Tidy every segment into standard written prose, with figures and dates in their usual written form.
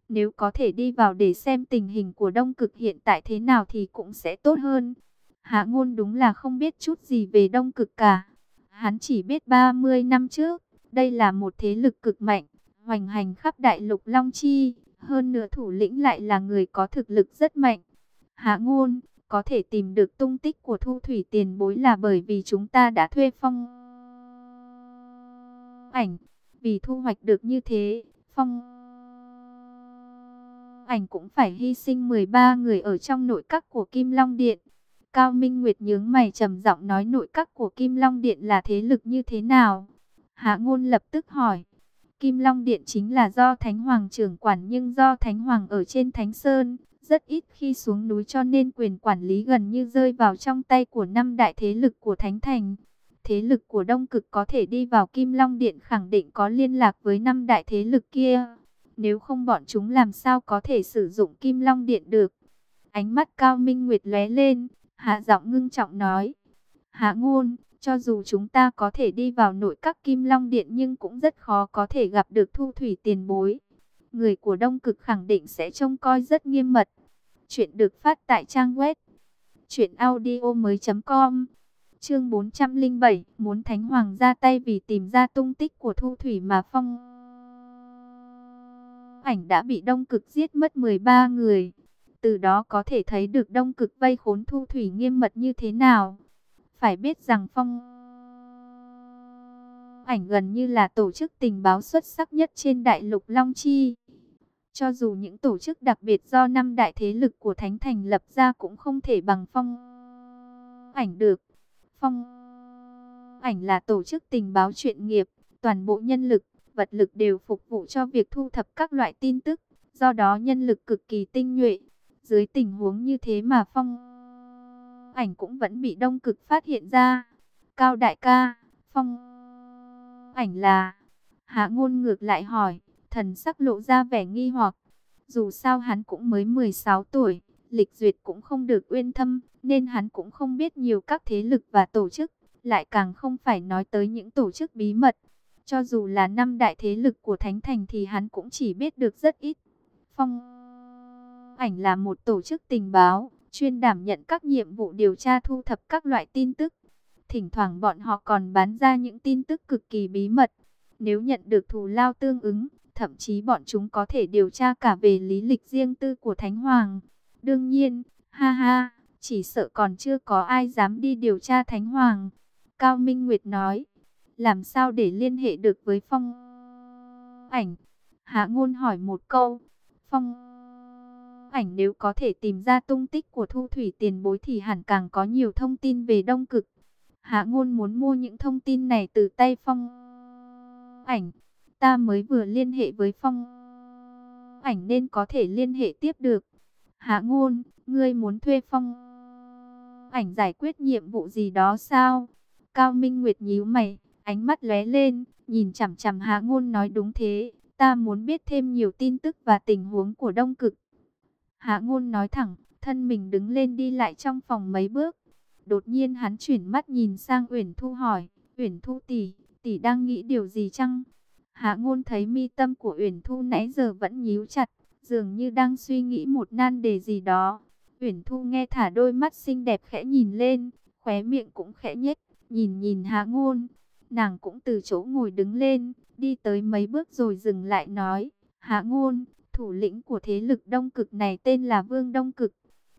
Nếu có thể đi vào để xem tình hình của Đông Cực hiện tại thế nào thì cũng sẽ tốt hơn. Hạ Ngôn đúng là không biết chút gì về Đông Cực cả. Hắn chỉ biết 30 năm trước, đây là một thế lực cực mạnh, hoành hành khắp đại lục Long Chi. Hơn nữa thủ lĩnh lại là người có thực lực rất mạnh. Hạ Ngôn, có thể tìm được tung tích của Thu Thủy tiền bối là bởi vì chúng ta đã thuê Phong Ảnh. Vì thu hoạch được như thế, Phong Ảnh cũng phải hy sinh 13 người ở trong nội các của Kim Long Điện. Cao Minh Nguyệt nhướng mày trầm giọng nói, nội các của Kim Long Điện là thế lực như thế nào? Hạ Ngôn lập tức hỏi. Kim Long Điện chính là do Thánh Hoàng trưởng quản, nhưng do Thánh Hoàng ở trên Thánh Sơn, rất ít khi xuống núi cho nên quyền quản lý gần như rơi vào trong tay của 5 đại thế lực của Thánh Thành. Thế lực của Đông Cực có thể đi vào Kim Long Điện khẳng định có liên lạc với 5 đại thế lực kia. Nếu không bọn chúng làm sao có thể sử dụng Kim Long Điện được? Ánh mắt Cao Minh Nguyệt lóe lên, hạ giọng ngưng trọng nói. Hạ Ngôn, cho dù chúng ta có thể đi vào nội các Kim Long Điện nhưng cũng rất khó có thể gặp được Thu Thủy tiền bối. Người của Đông Cực khẳng định sẽ trông coi rất nghiêm mật. Chuyện được phát tại trang web truyệnaudiomoi.com. Chương 407, muốn Thánh Hoàng ra tay vì tìm ra tung tích của Thu Thủy mà Phong Ảnh đã bị Đông Cực giết mất 13 người. Từ đó có thể thấy được Đông Cực vây khốn Thu Thủy nghiêm mật như thế nào. Phải biết rằng Phong Ảnh gần như là tổ chức tình báo xuất sắc nhất trên đại lục Long Chi. Cho dù những tổ chức đặc biệt do 5 đại thế lực của Thánh Thành lập ra cũng không thể bằng Phong Ảnh được. Phong Ảnh là tổ chức tình báo chuyên nghiệp, toàn bộ nhân lực, vật lực đều phục vụ cho việc thu thập các loại tin tức, do đó nhân lực cực kỳ tinh nhuệ. Dưới tình huống như thế mà Phong Ảnh cũng vẫn bị Đông Cực phát hiện ra. Cao đại ca, Phong Ảnh là... Hạ Ngôn ngược lại hỏi, thần sắc lộ ra vẻ nghi hoặc. Dù sao hắn cũng mới 16 tuổi, lịch duyệt cũng không được uyên thâm, nên hắn cũng không biết nhiều các thế lực và tổ chức, lại càng không phải nói tới những tổ chức bí mật. Cho dù là 5 đại thế lực của Thánh Thành thì hắn cũng chỉ biết được rất ít. Phong Ảnh là một tổ chức tình báo, chuyên đảm nhận các nhiệm vụ điều tra thu thập các loại tin tức. Thỉnh thoảng bọn họ còn bán ra những tin tức cực kỳ bí mật. Nếu nhận được thù lao tương ứng, thậm chí bọn chúng có thể điều tra cả về lý lịch riêng tư của Thánh Hoàng. Đương nhiên, ha ha, chỉ sợ còn chưa có ai dám đi điều tra Thánh Hoàng. Cao Minh Nguyệt nói, làm sao để liên hệ được với Phong Ảnh? Hạ Ngôn hỏi một câu. Phong Ảnh nếu có thể tìm ra tung tích của Thu Thủy tiền bối thì hẳn càng có nhiều thông tin về Đông Cực. Hạ Ngôn muốn mua những thông tin này từ tay Phong Ảnh. Ta mới vừa liên hệ với Phong Ảnh nên có thể liên hệ tiếp được. Hạ Ngôn, ngươi muốn thuê Phong Ảnh giải quyết nhiệm vụ gì đó sao? Cao Minh Nguyệt nhíu mày, ánh mắt lóe lên, nhìn chằm chằm Hạ Ngôn nói, đúng thế, ta muốn biết thêm nhiều tin tức và tình huống của Đông Cực. Hạ Ngôn nói thẳng, thân mình đứng lên đi lại trong phòng mấy bước. Đột nhiên hắn chuyển mắt nhìn sang Uyển Thu hỏi, Uyển Thu tỷ, tỷ đang nghĩ điều gì chăng? Hạ Ngôn thấy mi tâm của Uyển Thu nãy giờ vẫn nhíu chặt, dường như đang suy nghĩ một nan đề gì đó. Uyển Thu nghe thả đôi mắt xinh đẹp khẽ nhìn lên, khóe miệng cũng khẽ nhếch, nhìn nhìn Hạ Ngôn. Nàng cũng từ chỗ ngồi đứng lên, đi tới mấy bước rồi dừng lại nói, Hạ Ngôn, thủ lĩnh của thế lực Đông Cực này tên là Vương Đông Cực.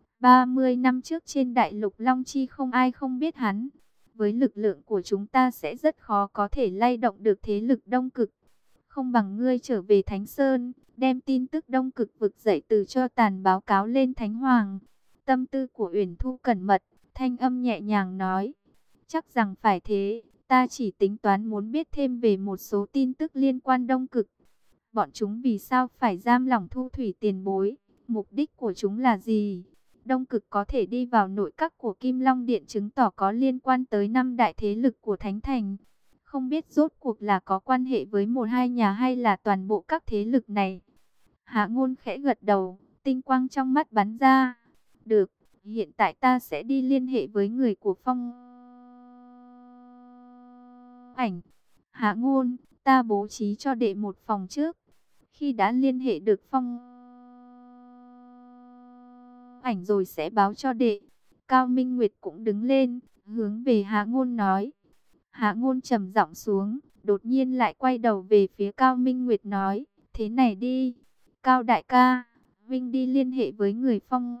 30 năm trước trên đại lục Long Chi không ai không biết hắn. Với lực lượng của chúng ta sẽ rất khó có thể lay động được thế lực Đông Cực. Không bằng ngươi trở về Thánh Sơn, đem tin tức Đông Cực vực dậy từ cho tàn báo cáo lên Thánh Hoàng. Tâm tư của Uyển Thu cẩn mật, thanh âm nhẹ nhàng nói. Chắc rằng phải thế, ta chỉ tính toán muốn biết thêm về một số tin tức liên quan Đông Cực. Bọn chúng vì sao phải giam lỏng Thu Thủy tiền bối? Mục đích của chúng là gì? Đông Cực có thể đi vào nội các của Kim Long Điện chứng tỏ có liên quan tới 5 đại thế lực của Thánh Thành. Không biết rốt cuộc là có quan hệ với một hai nhà hay là toàn bộ các thế lực này. Hạ Ngôn khẽ gật đầu, tinh quang trong mắt bắn ra. Được, hiện tại ta sẽ đi liên hệ với người của Phong Ảnh. Hạ Ngôn, ta bố trí cho đệ một phòng trước. Khi đã liên hệ được Phong ảnh rồi sẽ báo cho đệ. Cao Minh Nguyệt cũng đứng lên, hướng về Hạ Ngôn nói. Hạ Ngôn trầm giọng xuống, đột nhiên lại quay đầu về phía Cao Minh Nguyệt nói, thế này đi, Cao đại ca, Vinh đi liên hệ với người phong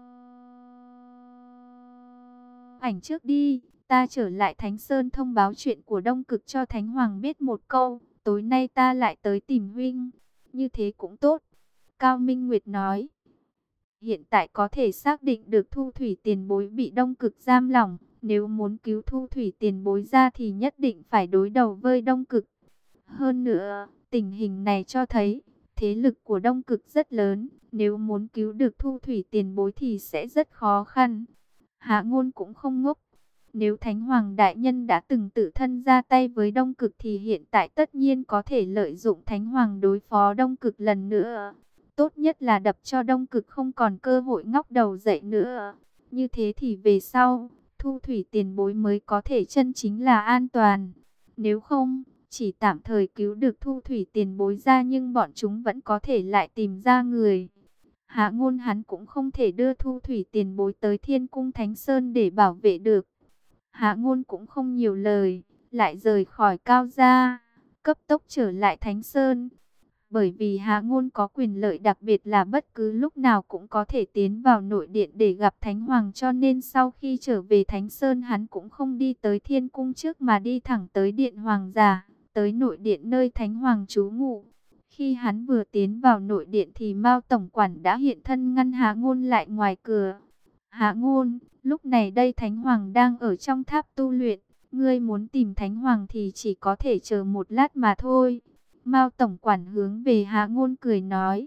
ảnh trước đi, ta trở lại Thánh Sơn thông báo chuyện của Đông Cực cho Thánh Hoàng biết một câu, tối nay ta lại tới tìm Vinh, như thế cũng tốt. Cao Minh Nguyệt nói, hiện tại có thể xác định được Thu Thủy tiền bối bị Đông Cực giam lỏng, nếu muốn cứu Thu Thủy tiền bối ra thì nhất định phải đối đầu với Đông Cực. Hơn nữa, tình hình này cho thấy, thế lực của Đông Cực rất lớn, nếu muốn cứu được Thu Thủy tiền bối thì sẽ rất khó khăn. Hạ Ngôn cũng không ngốc. Nếu Thánh Hoàng Đại Nhân đã từng tự thân ra tay với Đông Cực thì hiện tại tất nhiên có thể lợi dụng Thánh Hoàng đối phó Đông Cực lần nữa. Tốt nhất là đập cho Đông Cực không còn cơ hội ngóc đầu dậy nữa. Như thế thì về sau, Thu Thủy tiền bối mới có thể chân chính là an toàn. Nếu không, chỉ tạm thời cứu được Thu Thủy tiền bối ra nhưng bọn chúng vẫn có thể lại tìm ra người. Hạ Ngôn hắn cũng không thể đưa Thu Thủy tiền bối tới Thiên Cung Thánh Sơn để bảo vệ được. Hạ Ngôn cũng không nhiều lời, lại rời khỏi Cao gia, cấp tốc trở lại Thánh Sơn. Bởi vì Hạ Ngôn có quyền lợi đặc biệt là bất cứ lúc nào cũng có thể tiến vào nội điện để gặp Thánh Hoàng, cho nên sau khi trở về Thánh Sơn hắn cũng không đi tới Thiên Cung trước mà đi thẳng tới Điện Hoàng giả, tới nội điện nơi Thánh Hoàng trú ngụ. Khi hắn vừa tiến vào nội điện thì Mao tổng quản đã hiện thân ngăn Hạ Ngôn lại ngoài cửa. Hạ Ngôn, lúc này đây Thánh Hoàng đang ở trong tháp tu luyện, ngươi muốn tìm Thánh Hoàng thì chỉ có thể chờ một lát mà thôi. Mao tổng quản hướng về Hạ Ngôn cười nói.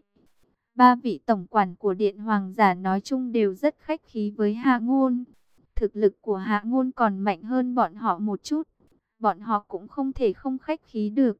Ba vị tổng quản của Điện Hoàng giả nói chung đều rất khách khí với Hạ Ngôn. Thực lực của Hạ Ngôn còn mạnh hơn bọn họ một chút, bọn họ cũng không thể không khách khí được.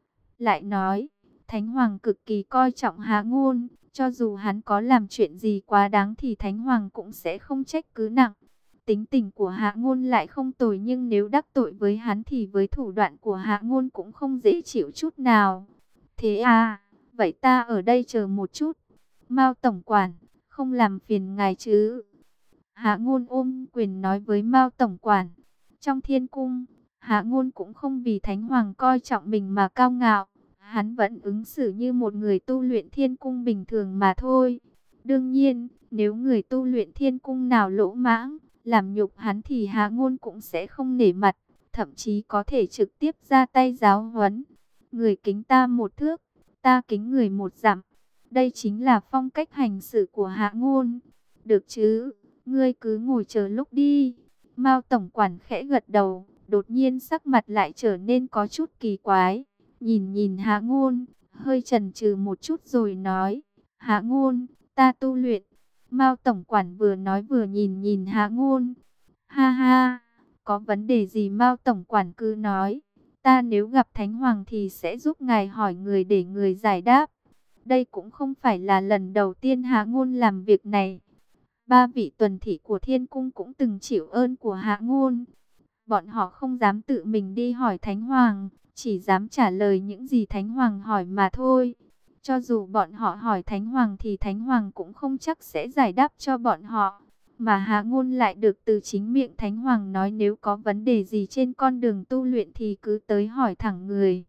Lại nói, Thánh Hoàng cực kỳ coi trọng Hạ Ngôn, cho dù hắn có làm chuyện gì quá đáng thì Thánh Hoàng cũng sẽ không trách cứ nặng. Tính tình của Hạ Ngôn lại không tồi, nhưng nếu đắc tội với hắn thì với thủ đoạn của Hạ Ngôn cũng không dễ chịu chút nào. Thế à, vậy ta ở đây chờ một chút. Mao tổng quản, không làm phiền ngài chứ? Hạ Ngôn ôm quyền nói với Mao tổng quản. Trong Thiên Cung, Hạ Ngôn cũng không vì Thánh Hoàng coi trọng mình mà cao ngạo. Hắn vẫn ứng xử như một người tu luyện Thiên Cung bình thường mà thôi. Đương nhiên, nếu người tu luyện Thiên Cung nào lỗ mãng, làm nhục hắn thì Hạ Ngôn cũng sẽ không nể mặt, thậm chí có thể trực tiếp ra tay giáo huấn. Người kính ta một thước, ta kính người một dặm. Đây chính là phong cách hành xử của Hạ Ngôn. Được chứ, ngươi cứ ngồi chờ lúc đi. Mao tổng quản khẽ gật đầu, đột nhiên sắc mặt lại trở nên có chút kỳ quái. Nhìn Hạ Ngôn, hơi chần chừ một chút rồi nói, Hạ Ngôn, ta tu luyện. Mao tổng quản vừa nói vừa nhìn Hạ Ngôn. Ha ha, có vấn đề gì Mao tổng quản cứ nói. Ta nếu gặp Thánh Hoàng thì sẽ giúp ngài hỏi người để người giải đáp. Đây cũng không phải là lần đầu tiên Hạ Ngôn làm việc này. Ba vị tuần thị của Thiên Cung cũng từng chịu ơn của Hạ Ngôn. Bọn họ không dám tự mình đi hỏi Thánh Hoàng, chỉ dám trả lời những gì Thánh Hoàng hỏi mà thôi. Cho dù bọn họ hỏi Thánh Hoàng thì Thánh Hoàng cũng không chắc sẽ giải đáp cho bọn họ. Mà Hạ Ngôn lại được từ chính miệng Thánh Hoàng nói nếu có vấn đề gì trên con đường tu luyện thì cứ tới hỏi thẳng người.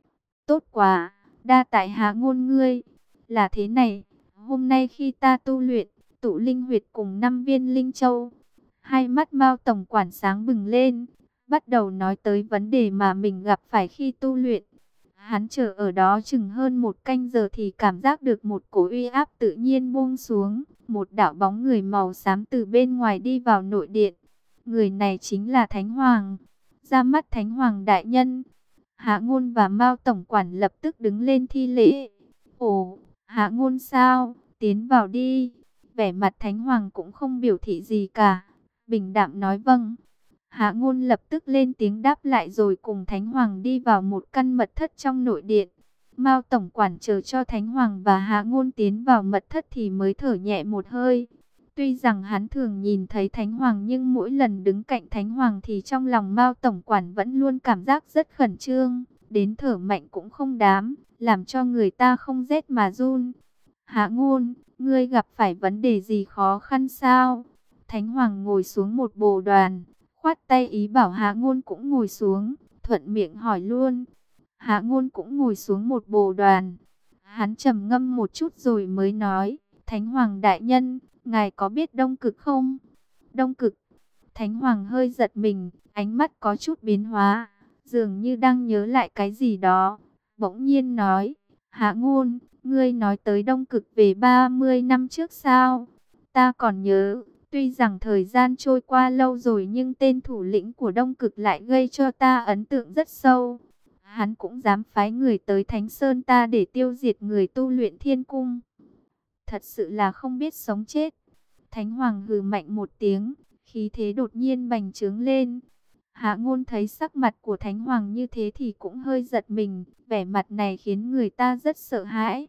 Tốt quá, đa tại Hạ Ngôn ngươi. Là thế này, hôm nay khi ta tu luyện, tụ linh huyệt cùng 5 viên linh châu. Hai mắt Mao tổng quản sáng bừng lên, bắt đầu nói tới vấn đề mà mình gặp phải khi tu luyện. Hắn chờ ở đó chừng hơn một canh giờ thì cảm giác được một cỗ uy áp tự nhiên buông xuống. Một đạo bóng người màu xám từ bên ngoài đi vào nội điện. Người này chính là Thánh Hoàng. Ra mắt Thánh Hoàng đại nhân. Hạ Ngôn và Mao tổng quản lập tức đứng lên thi lễ. Ồ, Hạ Ngôn sao? Tiến vào đi. Vẻ mặt Thánh Hoàng cũng không biểu thị gì cả. Bình đạm nói vâng. Hạ Ngôn lập tức lên tiếng đáp lại rồi cùng Thánh Hoàng đi vào một căn mật thất trong nội điện. Mao tổng quản chờ cho Thánh Hoàng và Hạ Ngôn tiến vào mật thất thì mới thở nhẹ một hơi. Tuy rằng hắn thường nhìn thấy Thánh Hoàng nhưng mỗi lần đứng cạnh Thánh Hoàng thì trong lòng Mao tổng quản vẫn luôn cảm giác rất khẩn trương, đến thở mạnh cũng không dám, làm cho người ta không rét mà run. Hạ Ngôn, ngươi gặp phải vấn đề gì khó khăn sao? Thánh Hoàng ngồi xuống một bồ đoàn, khoát tay ý bảo Hạ Ngôn cũng ngồi xuống, thuận miệng hỏi luôn. Hạ Ngôn cũng ngồi xuống một bồ đoàn. Hắn trầm ngâm một chút rồi mới nói, Thánh Hoàng đại nhân, ngài có biết Đông Cực không? Đông Cực. Thánh Hoàng hơi giật mình, ánh mắt có chút biến hóa, dường như đang nhớ lại cái gì đó. Bỗng nhiên nói, Hạ Ngôn, ngươi nói tới Đông Cực về 30 năm trước sao? Ta còn nhớ, tuy rằng thời gian trôi qua lâu rồi nhưng tên thủ lĩnh của Đông Cực lại gây cho ta ấn tượng rất sâu. Hắn cũng dám phái người tới Thánh Sơn ta để tiêu diệt người tu luyện Thiên Cung. Thật sự là không biết sống chết. Thánh Hoàng hừ mạnh một tiếng, khí thế đột nhiên bành trướng lên. Hạ Ngôn thấy sắc mặt của Thánh Hoàng như thế thì cũng hơi giật mình, vẻ mặt này khiến người ta rất sợ hãi.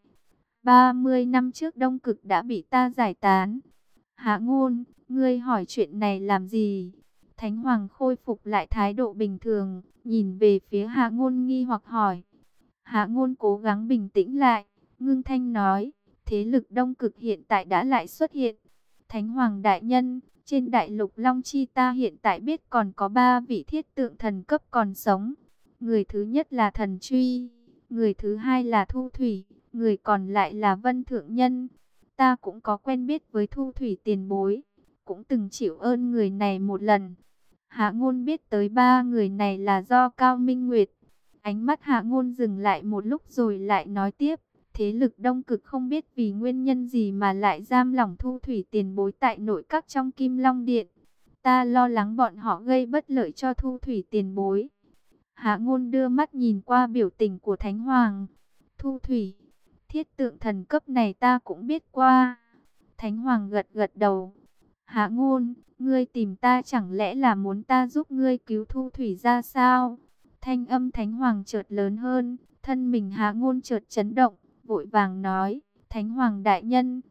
30 năm trước Đông Cực đã bị ta giải tán. Hạ Ngôn, ngươi hỏi chuyện này làm gì? Thánh Hoàng khôi phục lại thái độ bình thường, nhìn về phía Hạ Ngôn nghi hoặc hỏi. Hạ Ngôn cố gắng bình tĩnh lại, ngưng thanh nói, thế lực Đông Cực hiện tại đã lại xuất hiện. Thánh Hoàng đại nhân, trên đại lục Long Chi ta hiện tại biết còn có 3 vị thiết tượng thần cấp còn sống. Người thứ nhất là Thần Truy, người thứ hai là Thu Thủy, người còn lại là Vân Thượng Nhân. Ta cũng có quen biết với Thu Thủy tiền bối, cũng từng chịu ơn người này một lần. Hạ Ngôn biết tới 3 người này là do Cao Minh Nguyệt. Ánh mắt Hạ Ngôn dừng lại một lúc rồi lại nói tiếp. Thế lực Đông Cực không biết vì nguyên nhân gì mà lại giam lỏng Thu Thủy tiền bối tại nội các trong Kim Long Điện. Ta lo lắng bọn họ gây bất lợi cho Thu Thủy tiền bối. Hạ Ngôn đưa mắt nhìn qua biểu tình của Thánh Hoàng. Thu Thủy, thiết tượng thần cấp này ta cũng biết qua. Thánh Hoàng gật gật đầu. Hạ Ngôn, ngươi tìm ta chẳng lẽ là muốn ta giúp ngươi cứu Thu Thủy ra sao? Thanh âm Thánh Hoàng chợt lớn hơn, thân mình Hạ Ngôn chợt chấn động, vội vàng nói, Thánh Hoàng đại nhân,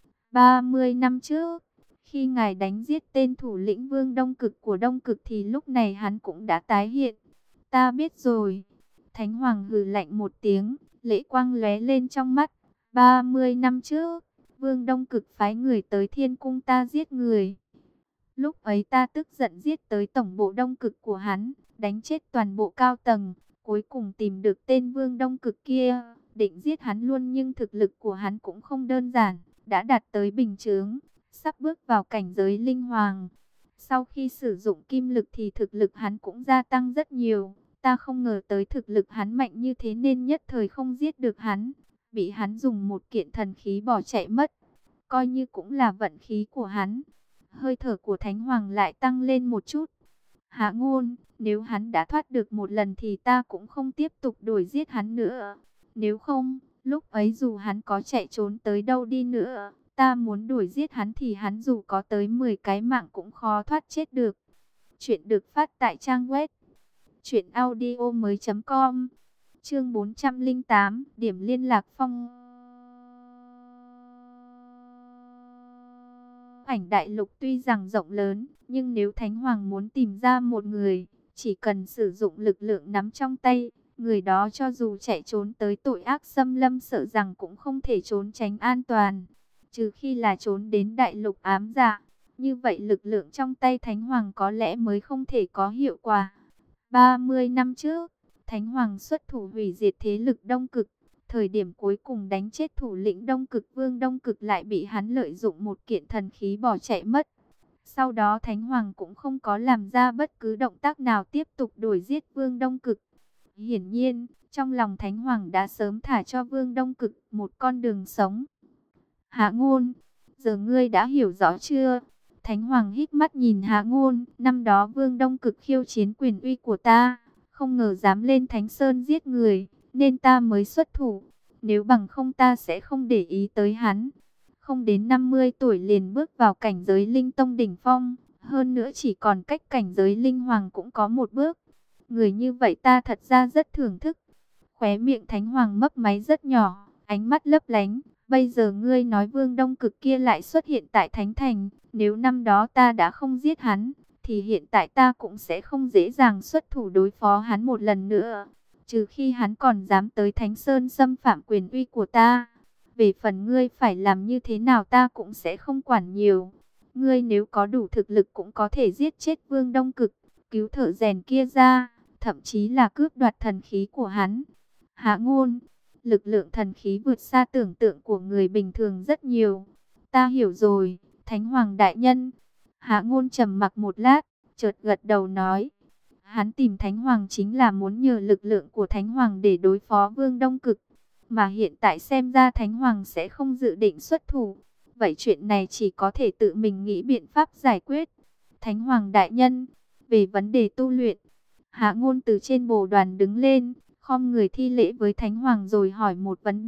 30 năm trước, khi ngài đánh giết tên thủ lĩnh Vương Đông Cực của Đông Cực thì lúc này hắn cũng đã tái hiện. Ta biết rồi. Thánh Hoàng hừ lạnh một tiếng, lệ quang lóe lên trong mắt. 30 năm trước, Vương Đông Cực phái người tới Thiên Cung ta giết người. Lúc ấy ta tức giận giết tới tổng bộ Đông Cực của hắn, đánh chết toàn bộ cao tầng, cuối cùng tìm được tên Vương Đông Cực kia, định giết hắn luôn nhưng thực lực của hắn cũng không đơn giản, đã đạt tới bình chướng, sắp bước vào cảnh giới linh hoàng. Sau khi sử dụng kim lực thì thực lực hắn cũng gia tăng rất nhiều, ta không ngờ tới thực lực hắn mạnh như thế nên nhất thời không giết được hắn, bị hắn dùng một kiện thần khí bỏ chạy mất, coi như cũng là vận khí của hắn. Hơi thở của Thánh Hoàng lại tăng lên một chút. Hạ Ngôn, nếu hắn đã thoát được một lần thì ta cũng không tiếp tục đuổi giết hắn nữa. Nếu không, lúc ấy dù hắn có chạy trốn tới đâu đi nữa, ta muốn đuổi giết hắn thì hắn dù có tới 10 cái mạng cũng khó thoát chết được. Chuyện được phát tại trang web truyệnaudiomoi.com. Chương 408, điểm liên lạc phong. Ảnh đại lục tuy rằng rộng lớn, nhưng nếu Thánh Hoàng muốn tìm ra một người, chỉ cần sử dụng lực lượng nắm trong tay, người đó cho dù chạy trốn tới tội ác xâm lâm sợ rằng cũng không thể trốn tránh an toàn, trừ khi là trốn đến đại lục ám dạ. Như vậy lực lượng trong tay Thánh Hoàng có lẽ mới không thể có hiệu quả. 30 năm trước, Thánh Hoàng xuất thủ hủy diệt thế lực Đông Cực. Thời điểm cuối cùng đánh chết thủ lĩnh Đông Cực Vương Đông Cực lại bị hắn lợi dụng một kiện thần khí bỏ chạy mất. Sau đó Thánh Hoàng cũng không có làm ra bất cứ động tác nào tiếp tục đuổi giết Vương Đông Cực. Hiển nhiên, trong lòng Thánh Hoàng đã sớm thả cho Vương Đông Cực một con đường sống. Hạ Ngôn, giờ ngươi đã hiểu rõ chưa? Thánh Hoàng híp mắt nhìn Hạ Ngôn, năm đó Vương Đông Cực khiêu chiến quyền uy của ta, không ngờ dám lên Thánh Sơn giết người, nên ta mới xuất thủ. Nếu bằng không ta sẽ không để ý tới hắn. Không đến 50 tuổi liền bước vào cảnh giới linh tông đỉnh phong, hơn nữa chỉ còn cách cảnh giới linh hoàng cũng có một bước. Người như vậy ta thật ra rất thưởng thức. Khóe miệng Thánh Hoàng mấp máy rất nhỏ, ánh mắt lấp lánh. Bây giờ ngươi nói Vương Đông Cực kia lại xuất hiện tại Thánh Thành, nếu năm đó ta đã không giết hắn, thì hiện tại ta cũng sẽ không dễ dàng xuất thủ đối phó hắn một lần nữa. Trừ khi hắn còn dám tới Thánh Sơn xâm phạm quyền uy của ta. Về phần ngươi phải làm như thế nào ta cũng sẽ không quản nhiều. Ngươi nếu có đủ thực lực cũng có thể giết chết Vương Đông Cực, cứu thợ rèn kia ra, thậm chí là cướp đoạt thần khí của hắn. Hạ Ngôn, lực lượng thần khí vượt xa tưởng tượng của người bình thường rất nhiều. Ta hiểu rồi, Thánh Hoàng đại nhân. Hạ Ngôn trầm mặc một lát, chợt gật đầu nói. Hắn tìm Thánh Hoàng chính là muốn nhờ lực lượng của Thánh Hoàng để đối phó Vương Đông Cực. Mà hiện tại xem ra Thánh Hoàng sẽ không dự định xuất thủ. Vậy chuyện này chỉ có thể tự mình nghĩ biện pháp giải quyết. Thánh Hoàng đại nhân, về vấn đề tu luyện. Hạ Ngôn từ trên bồ đoàn đứng lên, khom người thi lễ với Thánh Hoàng rồi hỏi một vấn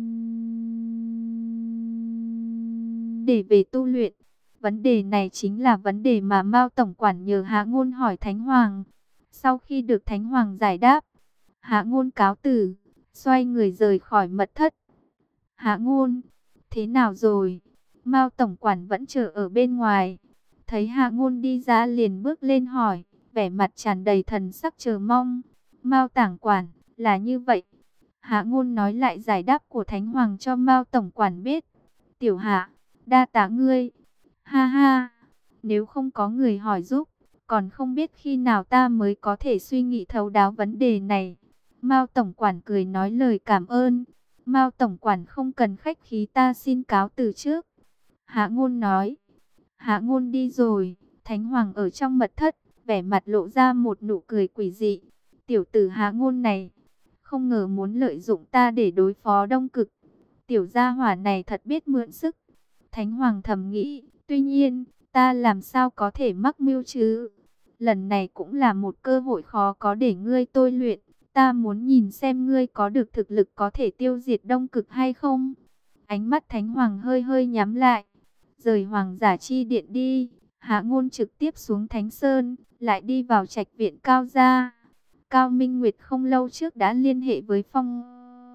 đề về tu luyện. Vấn đề này chính là vấn đề mà Mao Tổng quản nhờ Hạ Ngôn hỏi Thánh Hoàng. Sau khi được Thánh Hoàng giải đáp, Hạ Ngôn cáo từ, xoay người rời khỏi mật thất. Hạ Ngôn, thế nào rồi? Mao Tổng quản vẫn chờ ở bên ngoài. Thấy Hạ Ngôn đi ra liền bước lên hỏi, vẻ mặt tràn đầy thần sắc chờ mong. Mao Tổng quản, là như vậy. Hạ Ngôn nói lại giải đáp của Thánh Hoàng cho Mao Tổng quản biết. Tiểu Hạ, đa tạ ngươi. Ha ha, nếu không có người hỏi giúp, còn không biết khi nào ta mới có thể suy nghĩ thấu đáo vấn đề này. Mao Tổng quản cười nói lời cảm ơn. Mao Tổng quản không cần khách khí, ta xin cáo từ trước. Hạ Ngôn nói. Hạ Ngôn đi rồi, Thánh Hoàng ở trong mật thất, vẻ mặt lộ ra một nụ cười quỷ dị. Tiểu tử Hạ Ngôn này, không ngờ muốn lợi dụng ta để đối phó Đông Cực. Tiểu gia hỏa này thật biết mượn sức. Thánh Hoàng thầm nghĩ, tuy nhiên, ta làm sao có thể mắc mưu chứ? Lần này cũng là một cơ hội khó có để ngươi tôi luyện. Ta muốn nhìn xem ngươi có được thực lực có thể tiêu diệt Đông Cực hay không. Ánh mắt Thánh Hoàng hơi hơi nhắm lại. Rời Hoàng giả chi điện đi. Hạ Ngôn trực tiếp xuống Thánh Sơn, lại đi vào trạch viện Cao gia. Cao Minh Nguyệt không lâu trước đã liên hệ với Phong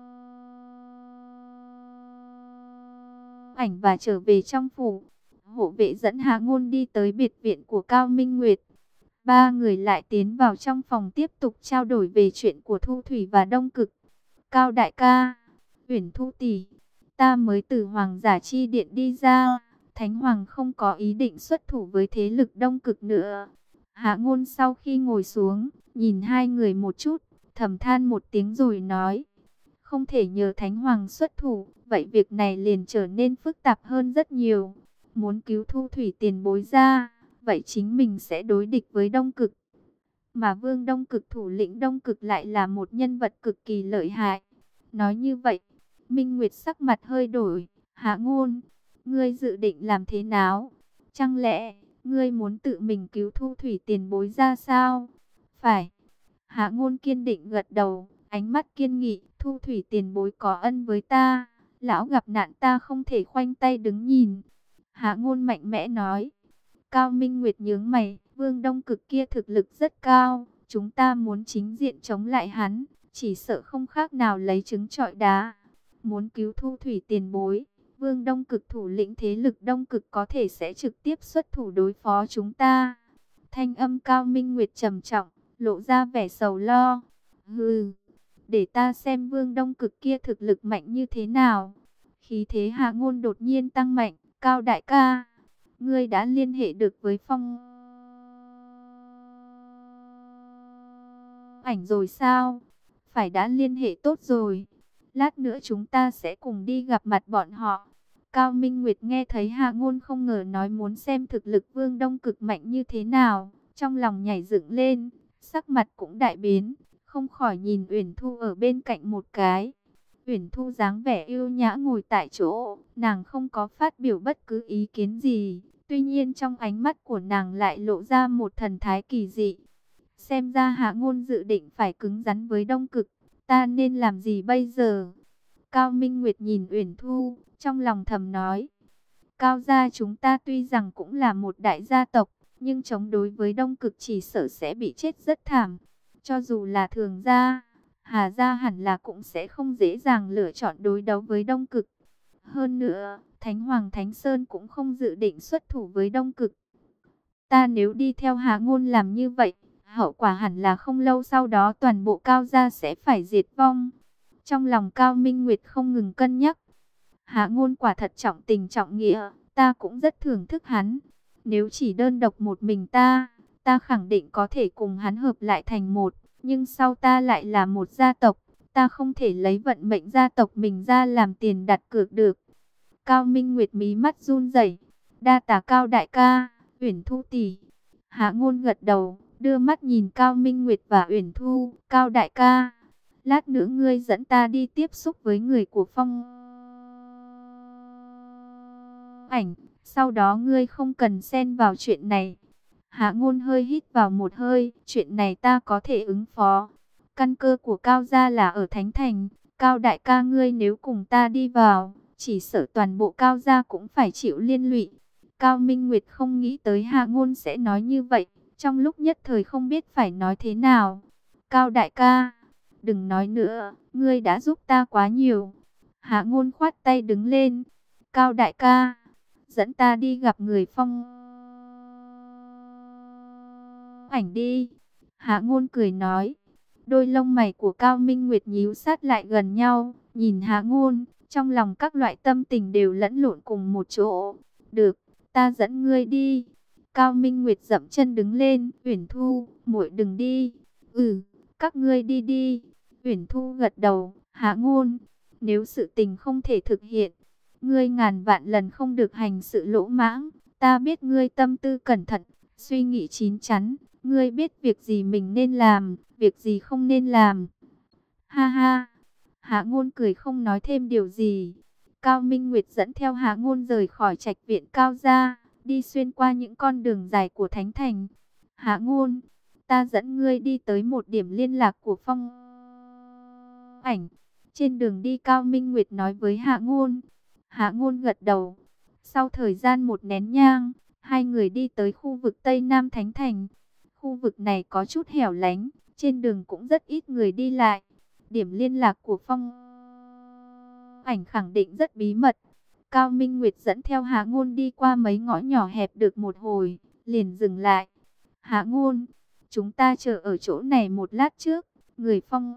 Ảnh và trở về trong phủ. Hộ vệ dẫn Hạ Ngôn đi tới biệt viện của Cao Minh Nguyệt. Ba người lại tiến vào trong phòng tiếp tục trao đổi về chuyện của Thu Thủy và Đông Cực. Cao đại ca, Uyển Thu tỷ, ta mới từ Hoàng giả chi điện đi ra. Thánh Hoàng không có ý định xuất thủ với thế lực Đông Cực nữa. Hạ Ngôn sau khi ngồi xuống, nhìn hai người một chút, thầm than một tiếng rồi nói. Không thể nhờ Thánh Hoàng xuất thủ, vậy việc này liền trở nên phức tạp hơn rất nhiều. Muốn cứu Thu Thủy tiền bối ra, vậy chính mình sẽ đối địch với Đông Cực. Mà Vương Đông Cực, thủ lĩnh Đông Cực, lại là một nhân vật cực kỳ lợi hại. Nói như vậy, Minh Nguyệt sắc mặt hơi đổi. Hạ Ngôn, ngươi dự định làm thế nào? Chẳng lẽ ngươi muốn tự mình cứu Thu Thủy tiền bối ra sao? Phải. Hạ Ngôn kiên định gật đầu, ánh mắt kiên nghị. Thu Thủy tiền bối có ân với ta, lão gặp nạn ta không thể khoanh tay đứng nhìn. Hạ Ngôn mạnh mẽ nói. Cao Minh Nguyệt nhướng mày, Vương Đông Cực kia thực lực rất cao, chúng ta muốn chính diện chống lại hắn, chỉ sợ không khác nào lấy trứng trọi đá. Muốn cứu Thu Thủy tiền bối, Vương Đông Cực thủ lĩnh thế lực Đông Cực có thể sẽ trực tiếp xuất thủ đối phó chúng ta. Thanh âm Cao Minh Nguyệt trầm trọng, lộ ra vẻ sầu lo. Hừ, để ta xem Vương Đông Cực kia thực lực mạnh như thế nào. Khí thế Hạ Ngôn đột nhiên tăng mạnh. Cao đại ca, ngươi đã liên hệ được với Phong Ảnh rồi sao? Phải, đã liên hệ tốt rồi. Lát nữa chúng ta sẽ cùng đi gặp mặt bọn họ. Cao Minh Nguyệt nghe thấy Hạ Ngôn không ngờ nói muốn xem thực lực Vương Đông Cực mạnh như thế nào, trong lòng nhảy dựng lên, sắc mặt cũng đại biến, không khỏi nhìn Uyển Thu ở bên cạnh một cái. Uyển Thu dáng vẻ yêu nhã ngồi tại chỗ, nàng không có phát biểu bất cứ ý kiến gì, tuy nhiên trong ánh mắt của nàng lại lộ ra một thần thái kỳ dị. Xem ra Hạ Ngôn dự định phải cứng rắn với Đông Cực, ta nên làm gì bây giờ? Cao Minh Nguyệt nhìn Uyển Thu, trong lòng thầm nói. Cao gia chúng ta tuy rằng cũng là một đại gia tộc, nhưng chống đối với Đông Cực chỉ sợ sẽ bị chết rất thảm. Cho dù là Thường gia, Hà gia hẳn là cũng sẽ không dễ dàng lựa chọn đối đấu với Đông Cực. Hơn nữa, Thánh Hoàng Thánh Sơn cũng không dự định xuất thủ với Đông Cực. Ta nếu đi theo Hạ Ngôn làm như vậy, hậu quả hẳn là không lâu sau đó toàn bộ Cao gia sẽ phải diệt vong. Trong lòng Cao Minh Nguyệt không ngừng cân nhắc. Hạ Ngôn quả thật trọng tình trọng nghĩa, ta cũng rất thưởng thức hắn. Nếu chỉ đơn độc một mình ta khẳng định có thể cùng hắn hợp lại thành một. Nhưng sau ta lại là một gia tộc, ta không thể lấy vận mệnh gia tộc mình ra làm tiền đặt cược được. Cao Minh Nguyệt mí mắt run rẩy, đa tà Cao đại ca, Uyển Thu tỷ. Hạ Ngôn gật đầu, đưa mắt nhìn Cao Minh Nguyệt và Uyển Thu. Cao đại ca, lát nữa ngươi dẫn ta đi tiếp xúc với người của Phong Ảnh, sau đó ngươi không cần xen vào chuyện này. Hạ Ngôn hơi hít vào một hơi, chuyện này ta có thể ứng phó. Căn cơ của Cao gia là ở Thánh Thành, Cao đại ca ngươi nếu cùng ta đi vào, chỉ sợ toàn bộ Cao gia cũng phải chịu liên lụy. Cao Minh Nguyệt không nghĩ tới Hạ Ngôn sẽ nói như vậy, trong lúc nhất thời không biết phải nói thế nào. Cao đại ca, đừng nói nữa, ngươi đã giúp ta quá nhiều. Hạ Ngôn khoát tay đứng lên. Cao đại ca, dẫn ta đi gặp người Phong Ảnh đi. Hạ Ngôn cười nói. Đôi lông mày của Cao Minh Nguyệt nhíu sát lại gần nhau, nhìn Hạ Ngôn, trong lòng các loại tâm tình đều lẫn lộn cùng một chỗ. Được, ta dẫn ngươi đi. Cao Minh Nguyệt dậm chân đứng lên. Uyển Thu, muội đừng đi. Ừ, các ngươi đi đi. Uyển Thu gật đầu. Hạ Ngôn, nếu sự tình không thể thực hiện, ngươi ngàn vạn lần không được hành sự lỗ mãng. Ta biết ngươi tâm tư cẩn thận, suy nghĩ chín chắn. Ngươi biết việc gì mình nên làm, việc gì không nên làm. Ha ha. Hạ Ngôn cười không nói thêm điều gì. Cao Minh Nguyệt dẫn theo Hạ Ngôn rời khỏi trạch viện Cao gia, đi xuyên qua những con đường dài của Thánh Thành. Hạ Ngôn, ta dẫn ngươi đi tới một điểm liên lạc của Phong Ảnh. Trên đường đi Cao Minh Nguyệt nói với Hạ Ngôn. Hạ Ngôn gật đầu. Sau thời gian một nén nhang, hai người đi tới khu vực Tây Nam Thánh Thành. Khu vực này có chút hẻo lánh, trên đường cũng rất ít người đi lại. Điểm liên lạc của Phong Ảnh khẳng định rất bí mật. Cao Minh Nguyệt dẫn theo Hạ Ngôn đi qua mấy ngõ nhỏ hẹp được một hồi, liền dừng lại. Hạ Ngôn, chúng ta chờ ở chỗ này một lát trước, người Phong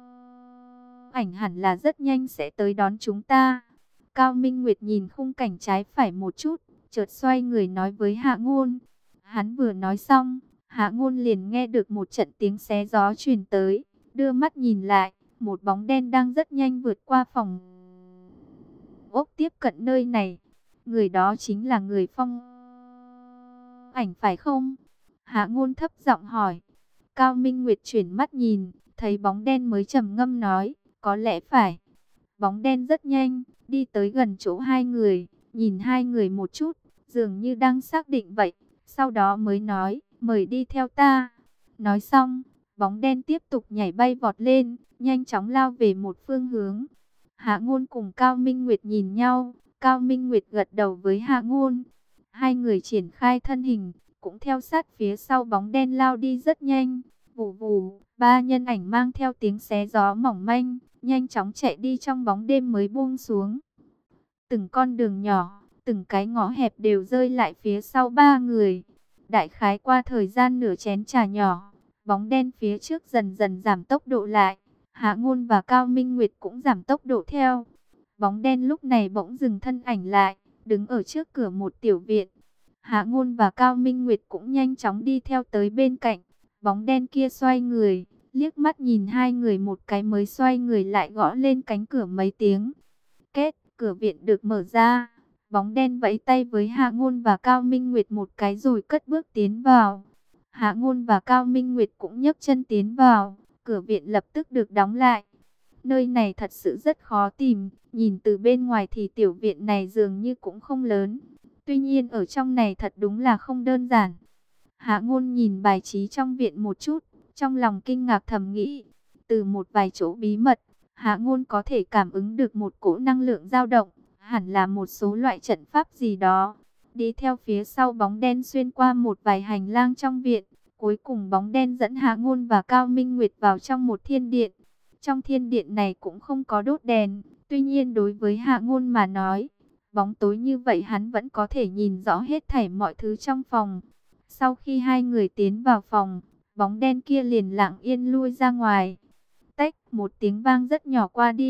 Ảnh hẳn là rất nhanh sẽ tới đón chúng ta. Cao Minh Nguyệt nhìn khung cảnh trái phải một chút, chợt xoay người nói với Hạ Ngôn. Hắn vừa nói xong, Hạ Ngôn liền nghe được một trận tiếng xé gió truyền tới, đưa mắt nhìn lại, một bóng đen đang rất nhanh vượt qua phòng ốc tiếp cận nơi này. Người đó chính là người Phong Ảnh phải không? Hạ Ngôn thấp giọng hỏi. Cao Minh Nguyệt chuyển mắt nhìn, thấy bóng đen mới trầm ngâm nói, có lẽ phải. Bóng đen rất nhanh, đi tới gần chỗ hai người, nhìn hai người một chút, dường như đang xác định vậy. Sau đó mới nói, mời đi theo ta. Nói xong, bóng đen tiếp tục nhảy bay vọt lên, nhanh chóng lao về một phương hướng. Hạ Ngôn cùng Cao Minh Nguyệt nhìn nhau, Cao Minh Nguyệt gật đầu với Hạ Ngôn. Hai người triển khai thân hình, cũng theo sát phía sau bóng đen lao đi rất nhanh. Vù vù, ba nhân ảnh mang theo tiếng xé gió mỏng manh, nhanh chóng chạy đi trong bóng đêm mới buông xuống. Từng con đường nhỏ, từng cái ngõ hẹp đều rơi lại phía sau ba người. Đại khái qua thời gian nửa chén trà nhỏ, bóng đen phía trước dần dần giảm tốc độ lại. Hạ Ngôn và Cao Minh Nguyệt cũng giảm tốc độ theo. Bóng đen lúc này bỗng dừng thân ảnh lại, đứng ở trước cửa một tiểu viện. Hạ Ngôn và Cao Minh Nguyệt cũng nhanh chóng đi theo tới bên cạnh. Bóng đen kia xoay người, liếc mắt nhìn hai người một cái mới xoay người lại gõ lên cánh cửa mấy tiếng. Két, cửa viện được mở ra. Bóng đen vẫy tay với Hạ Ngôn và Cao Minh Nguyệt một cái rồi cất bước tiến vào. Hạ Ngôn và Cao Minh Nguyệt cũng nhấc chân tiến vào. Cửa viện lập tức được đóng lại. Nơi này thật sự rất khó tìm. Nhìn từ bên ngoài thì tiểu viện này dường như cũng không lớn. Tuy nhiên ở trong này thật đúng là không đơn giản. Hạ Ngôn nhìn bài trí trong viện một chút, trong lòng kinh ngạc thầm nghĩ. Từ một vài chỗ bí mật, Hạ Ngôn có thể cảm ứng được một cỗ năng lượng dao động, hẳn là một số loại trận pháp gì đó. Đi theo phía sau bóng đen xuyên qua một vài hành lang trong viện, cuối cùng bóng đen dẫn Hạ Ngôn và Cao Minh Nguyệt vào trong một thiên điện. Trong thiên điện này cũng không có đốt đèn, tuy nhiên đối với Hạ Ngôn mà nói, bóng tối như vậy hắn vẫn có thể nhìn rõ hết thảy mọi thứ trong phòng. Sau khi hai người tiến vào phòng, bóng đen kia liền lặng yên lui ra ngoài. Tách, một tiếng vang rất nhỏ qua đi,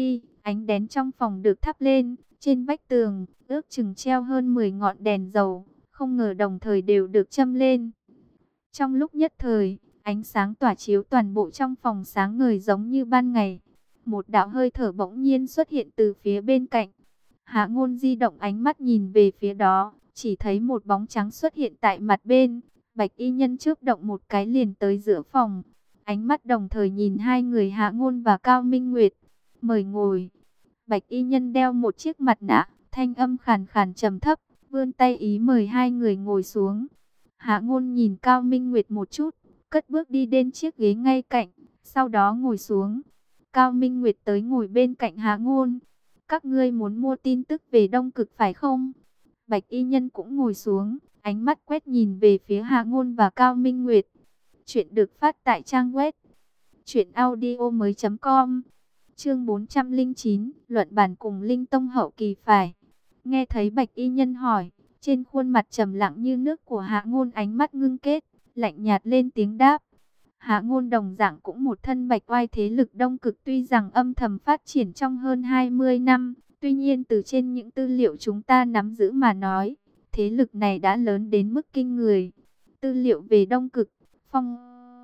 Ánh đèn trong phòng được thắp lên, trên vách tường, ước chừng treo hơn 10 ngọn đèn dầu, không ngờ đồng thời đều được châm lên. Trong lúc nhất thời, ánh sáng tỏa chiếu toàn bộ trong phòng sáng ngời giống như ban ngày. Một đạo hơi thở bỗng nhiên xuất hiện từ phía bên cạnh. Hạ Ngôn di động ánh mắt nhìn về phía đó, chỉ thấy một bóng trắng xuất hiện tại mặt bên. Bạch y nhân chớp động một cái liền tới giữa phòng. Ánh mắt đồng thời nhìn hai người Hạ Ngôn và Cao Minh Nguyệt. Mời ngồi. Bạch y nhân đeo một chiếc mặt nạ, thanh âm khàn khàn trầm thấp, vươn tay ý mời hai người ngồi xuống. Hạ Ngôn nhìn Cao Minh Nguyệt một chút, cất bước đi đến chiếc ghế ngay cạnh, sau đó ngồi xuống. Cao Minh Nguyệt tới ngồi bên cạnh Hạ Ngôn. Các ngươi muốn mua tin tức về Đông Cực phải không? Bạch y nhân cũng ngồi xuống, ánh mắt quét nhìn về phía Hạ Ngôn và Cao Minh Nguyệt. Chuyện được phát tại trang web truyệnaudiomoi.com. Chương 409, luận bàn cùng Linh Tông hậu kỳ phải. Nghe thấy Bạch y nhân hỏi, trên khuôn mặt trầm lặng như nước của Hạ Ngôn ánh mắt ngưng kết, lạnh nhạt lên tiếng đáp. Hạ Ngôn đồng dạng cũng một thân bạch oai thế lực Đông Cực tuy rằng âm thầm phát triển trong hơn 20 năm, tuy nhiên từ trên những tư liệu chúng ta nắm giữ mà nói, thế lực này đã lớn đến mức kinh người. Tư liệu về Đông Cực, phong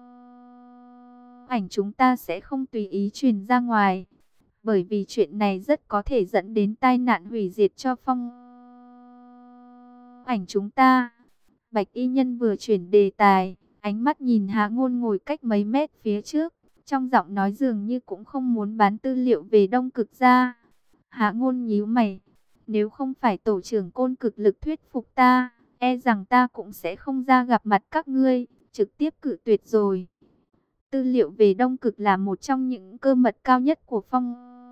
ảnh chúng ta sẽ không tùy ý truyền ra ngoài, bởi vì chuyện này rất có thể dẫn đến tai nạn hủy diệt cho phong ảnh chúng ta. Bạch y nhân vừa chuyển đề tài, ánh mắt nhìn Hạ Ngôn ngồi cách mấy mét phía trước, trong giọng nói dường như cũng không muốn bán tư liệu về Đông Cực ra. Hạ Ngôn nhíu mày, nếu không phải tổ trưởng Côn cực lực thuyết phục ta, e rằng ta cũng sẽ không ra gặp mặt các ngươi, trực tiếp cự tuyệt rồi. Tư liệu về Đông Cực là một trong những cơ mật cao nhất của phong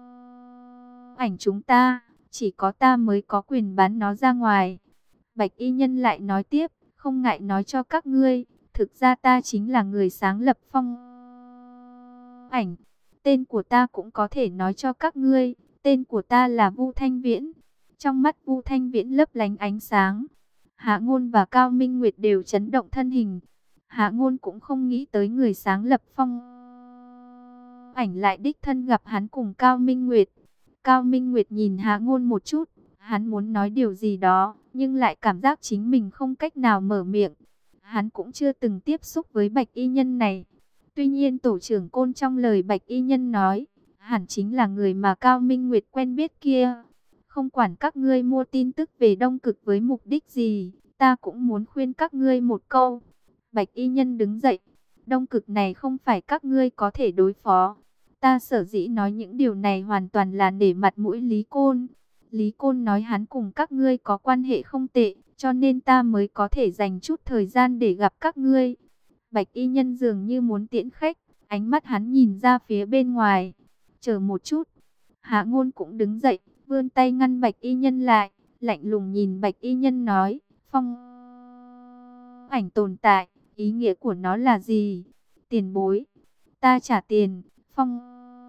ảnh chúng ta, chỉ có ta mới có quyền bán nó ra ngoài. Bạch y nhân lại nói tiếp, không ngại nói cho các ngươi, thực ra ta chính là người sáng lập phong ảnh. Tên của ta cũng có thể nói cho các ngươi, tên của ta là Vu Thanh Viễn. Trong mắt Vu Thanh Viễn lấp lánh ánh sáng. Hạ Ngôn và Cao Minh Nguyệt đều chấn động thân hình. Hạ Ngôn cũng không nghĩ tới người sáng lập phong ảnh lại đích thân gặp hắn cùng Cao Minh Nguyệt. Cao Minh Nguyệt nhìn Hạ Ngôn một chút, hắn muốn nói điều gì đó, nhưng lại cảm giác chính mình không cách nào mở miệng. Hắn cũng chưa từng tiếp xúc với Bạch y nhân này. Tuy nhiên tổ trưởng Côn trong lời Bạch y nhân nói, hẳn chính là người mà Cao Minh Nguyệt quen biết kia. Không quản các ngươi mua tin tức về Đông Cực với mục đích gì, ta cũng muốn khuyên các ngươi một câu. Bạch y nhân đứng dậy, Đông Cực này không phải các ngươi có thể đối phó. Ta sở dĩ nói những điều này hoàn toàn là nể mặt mũi Lý Côn. Lý Côn nói hắn cùng các ngươi có quan hệ không tệ, cho nên ta mới có thể dành chút thời gian để gặp các ngươi. Bạch y nhân dường như muốn tiễn khách, ánh mắt hắn nhìn ra phía bên ngoài. Chờ một chút. Hạ Ngôn cũng đứng dậy, vươn tay ngăn Bạch y nhân lại, lạnh lùng nhìn Bạch y nhân nói, phong ảnh tồn tại, ý nghĩa của nó là gì? Tiền bối. Ta trả tiền. Phong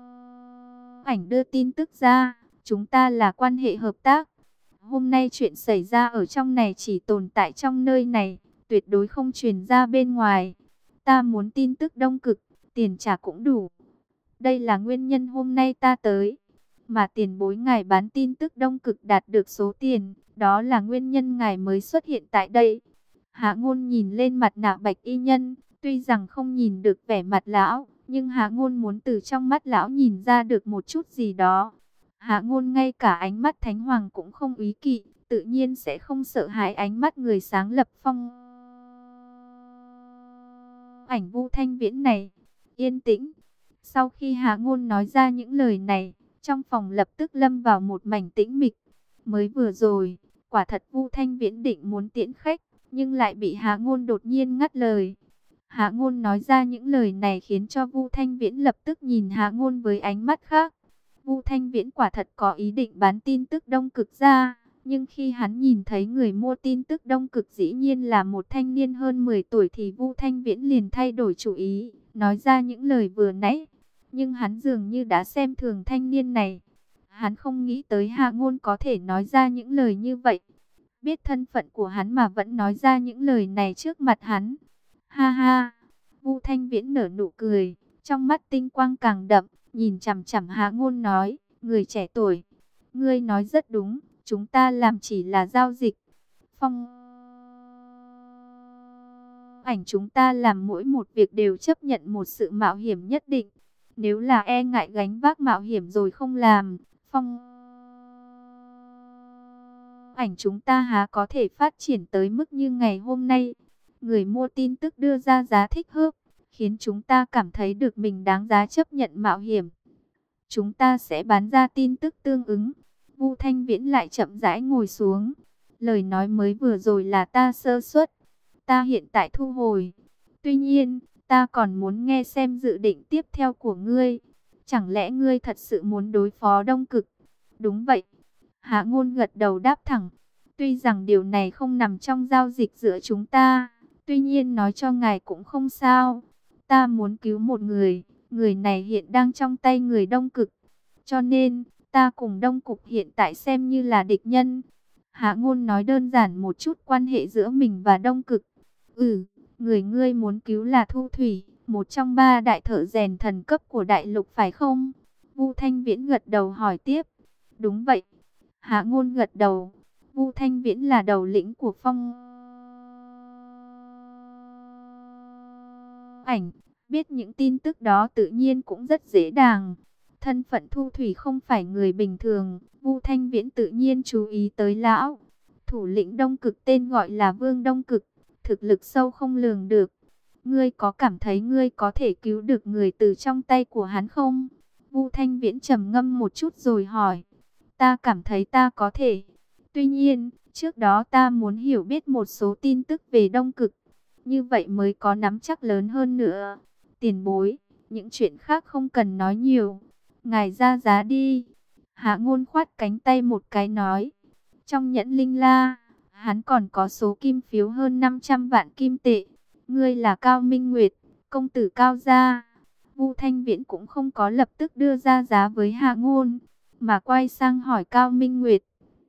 ảnh đưa tin tức ra, chúng ta là quan hệ hợp tác. Hôm nay chuyện xảy ra ở trong này chỉ tồn tại trong nơi này, tuyệt đối không truyền ra bên ngoài. Ta muốn tin tức Đông Cực, tiền trả cũng đủ. Đây là nguyên nhân hôm nay ta tới. Mà tiền bối ngài bán tin tức Đông Cực đạt được số tiền, đó là nguyên nhân ngài mới xuất hiện tại đây. Hạ Ngôn nhìn lên mặt nạ Bạch y nhân, tuy rằng không nhìn được vẻ mặt lão, nhưng Hạ Ngôn muốn từ trong mắt lão nhìn ra được một chút gì đó. Hạ Ngôn ngay cả ánh mắt Thánh Hoàng cũng không úy kỵ, tự nhiên sẽ không sợ hãi ánh mắt người sáng lập phong ảnh Vu Thanh Viễn này. Yên tĩnh. Sau khi Hạ Ngôn nói ra những lời này, trong phòng lập tức lâm vào một mảnh tĩnh mịch. Mới vừa rồi, quả thật Vu Thanh Viễn định muốn tiễn khách, nhưng lại bị Hạ Ngôn đột nhiên ngắt lời. Hạ Ngôn nói ra những lời này khiến cho Vu Thanh Viễn lập tức nhìn Hạ Ngôn với ánh mắt khác. Vu Thanh Viễn quả thật có ý định bán tin tức Đông Cực ra, nhưng khi hắn nhìn thấy người mua tin tức Đông Cực dĩ nhiên là một thanh niên hơn 10 tuổi thì Vu Thanh Viễn liền thay đổi chủ ý, nói ra những lời vừa nãy. Nhưng hắn dường như đã xem thường thanh niên này. Hắn không nghĩ tới Hạ Ngôn có thể nói ra những lời như vậy. Biết thân phận của hắn mà vẫn nói ra những lời này trước mặt hắn. Ha ha, Vu Thanh Viễn nở nụ cười, trong mắt tinh quang càng đậm, nhìn chằm chằm Hạ Ngôn nói, Người trẻ tuổi, ngươi nói rất đúng, chúng ta làm chỉ là giao dịch. Phong ảnh chúng ta làm mỗi một việc đều chấp nhận một sự mạo hiểm nhất định. Nếu là e ngại gánh vác mạo hiểm rồi không làm, phong ảnh chúng ta há có thể phát triển tới mức như ngày hôm nay. Người mua tin tức đưa ra giá thích hợp, khiến chúng ta cảm thấy được mình đáng giá chấp nhận mạo hiểm. Chúng ta sẽ bán ra tin tức tương ứng. Vu Thanh Viễn lại chậm rãi ngồi xuống. Lời nói mới vừa rồi là ta sơ suất. Ta hiện tại thu hồi. Tuy nhiên, ta còn muốn nghe xem dự định tiếp theo của ngươi. Chẳng lẽ ngươi thật sự muốn đối phó Đông Cực? Đúng vậy. Hạ Ngôn gật đầu đáp thẳng. Tuy rằng điều này không nằm trong giao dịch giữa chúng ta. Tuy nhiên nói cho ngài cũng không sao. Ta muốn cứu một người. Người này hiện đang trong tay người Đông Cực. Cho nên, ta cùng Đông Cục hiện tại xem như là địch nhân. Hạ Ngôn nói đơn giản một chút quan hệ giữa mình và Đông Cực. Người ngươi muốn cứu là Thu Thủy, một trong 3 đại thợ rèn thần cấp của đại lục phải không? Vu Thanh Viễn gật đầu hỏi tiếp. Đúng vậy. Hạ Ngôn gật đầu. Vu Thanh Viễn là đầu lĩnh của phong ảnh. Biết những tin tức đó tự nhiên cũng rất dễ dàng. Thân phận Thu Thủy không phải người bình thường. Vu Thanh Viễn tự nhiên chú ý tới lão. Thủ lĩnh Đông Cực tên gọi là Vương Đông Cực. Thực lực sâu không lường được. Ngươi có cảm thấy ngươi có thể cứu được người từ trong tay của hắn không? Vu Thanh Viễn trầm ngâm một chút rồi hỏi. Ta cảm thấy ta có thể. Tuy nhiên, trước đó ta muốn hiểu biết một số tin tức về Đông Cực. Như vậy mới có nắm chắc lớn hơn nữa. Tiền bối, những chuyện khác không cần nói nhiều. Ngài ra giá đi. Hạ Ngôn khoát cánh tay một cái nói. Trong nhẫn linh la, hắn còn có số kim phiếu hơn 500 vạn kim tệ. Ngươi là Cao Minh Nguyệt, công tử Cao gia. Vu Thanh Viễn cũng không có lập tức đưa ra giá với Hạ Ngôn, mà quay sang hỏi Cao Minh Nguyệt.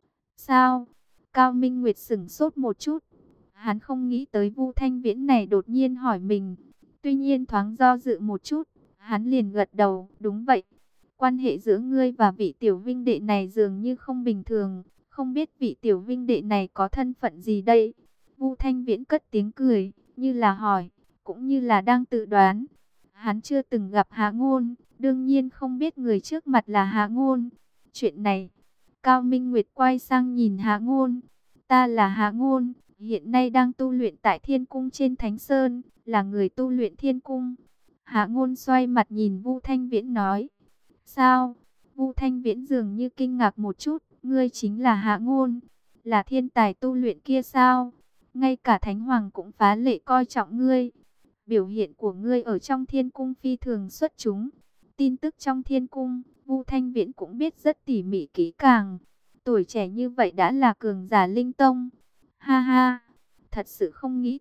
Sao? Cao Minh Nguyệt sững sốt một chút. Hắn không nghĩ tới Vu Thanh Viễn này đột nhiên hỏi mình. Tuy nhiên thoáng do dự một chút, hắn liền gật đầu. Đúng vậy. Quan hệ giữa ngươi và vị tiểu vinh đệ này dường như không bình thường. Không biết vị tiểu vinh đệ này có thân phận gì đây? Vu Thanh Viễn cất tiếng cười, như là hỏi, cũng như là đang tự đoán. Hắn chưa từng gặp Hạ Ngôn, đương nhiên không biết người trước mặt là Hạ Ngôn. Chuyện này, Cao Minh Nguyệt quay sang nhìn Hạ Ngôn. Ta là Hạ Ngôn, hiện nay đang tu luyện tại Thiên Cung trên Thánh Sơn, là người tu luyện Thiên Cung. Hạ Ngôn xoay mặt nhìn Vu Thanh Viễn nói. Sao? Vu Thanh Viễn dường như kinh ngạc một chút. Ngươi chính là Hạ Ngôn, là thiên tài tu luyện kia sao? Ngay cả Thánh Hoàng cũng phá lệ coi trọng ngươi. Biểu hiện của ngươi ở trong Thiên Cung phi thường xuất chúng. Tin tức trong Thiên Cung, Vu Thanh Viễn cũng biết rất tỉ mỉ kỹ càng. Tuổi trẻ như vậy đã là cường giả linh tông. Ha ha, thật sự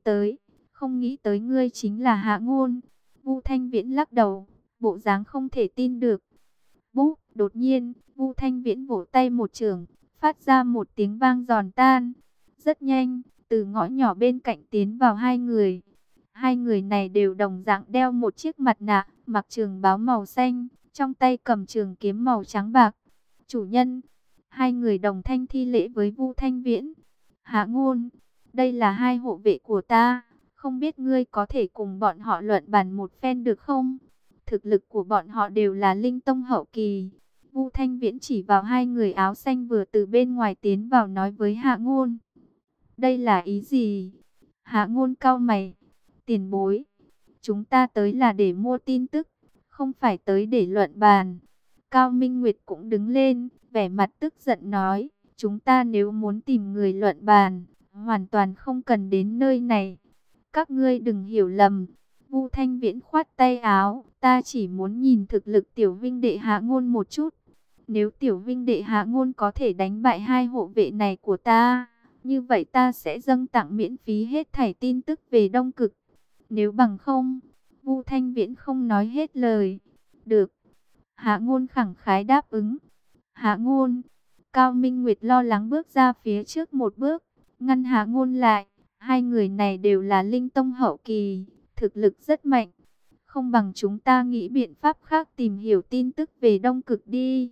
không nghĩ tới ngươi chính là Hạ Ngôn. Vu Thanh Viễn lắc đầu, bộ dáng không thể tin được. Búp, đột nhiên, Vu Thanh Viễn vỗ tay một trường, phát ra một tiếng vang giòn tan. Rất nhanh, từ ngõ nhỏ bên cạnh tiến vào 2 người. 2 người này đều đồng dạng đeo một chiếc mặt nạ, mặc trường bào màu xanh, trong tay cầm trường kiếm màu trắng bạc. Chủ nhân, 2 người đồng thanh thi lễ với Vu Thanh Viễn. Hạ Ngôn, đây là 2 hộ vệ của ta, không biết ngươi có thể cùng bọn họ luận bàn một phen được không? Thực lực của bọn họ đều là linh tông hậu kỳ. Vu Thanh Viễn chỉ vào 2 người áo xanh vừa từ bên ngoài tiến vào nói với Hạ Ngôn. Đây là ý gì? Hạ Ngôn cau mày. Tiền bối, chúng ta tới là để mua tin tức, không phải tới để luận bàn. Cao Minh Nguyệt cũng đứng lên, vẻ mặt tức giận nói. Chúng ta nếu muốn tìm người luận bàn, hoàn toàn không cần đến nơi này. Các ngươi đừng hiểu lầm. Vu Thanh Viễn khoát tay áo, ta chỉ muốn nhìn thực lực tiểu vinh đệ Hạ Ngôn một chút. Nếu tiểu vinh đệ Hạ Ngôn có thể đánh bại 2 hộ vệ này của ta, như vậy ta sẽ dâng tặng miễn phí hết thảy tin tức về Đông Cực. Nếu bằng không, Vu Thanh Viễn không nói hết lời. Được. Hạ Ngôn khẳng khái đáp ứng. Hạ Ngôn, Cao Minh Nguyệt lo lắng bước ra phía trước một bước, ngăn Hạ Ngôn lại. 2 người này đều là linh tông hậu kỳ, thực lực rất mạnh. Không bằng chúng ta nghĩ biện pháp khác tìm hiểu tin tức về Đông Cực đi.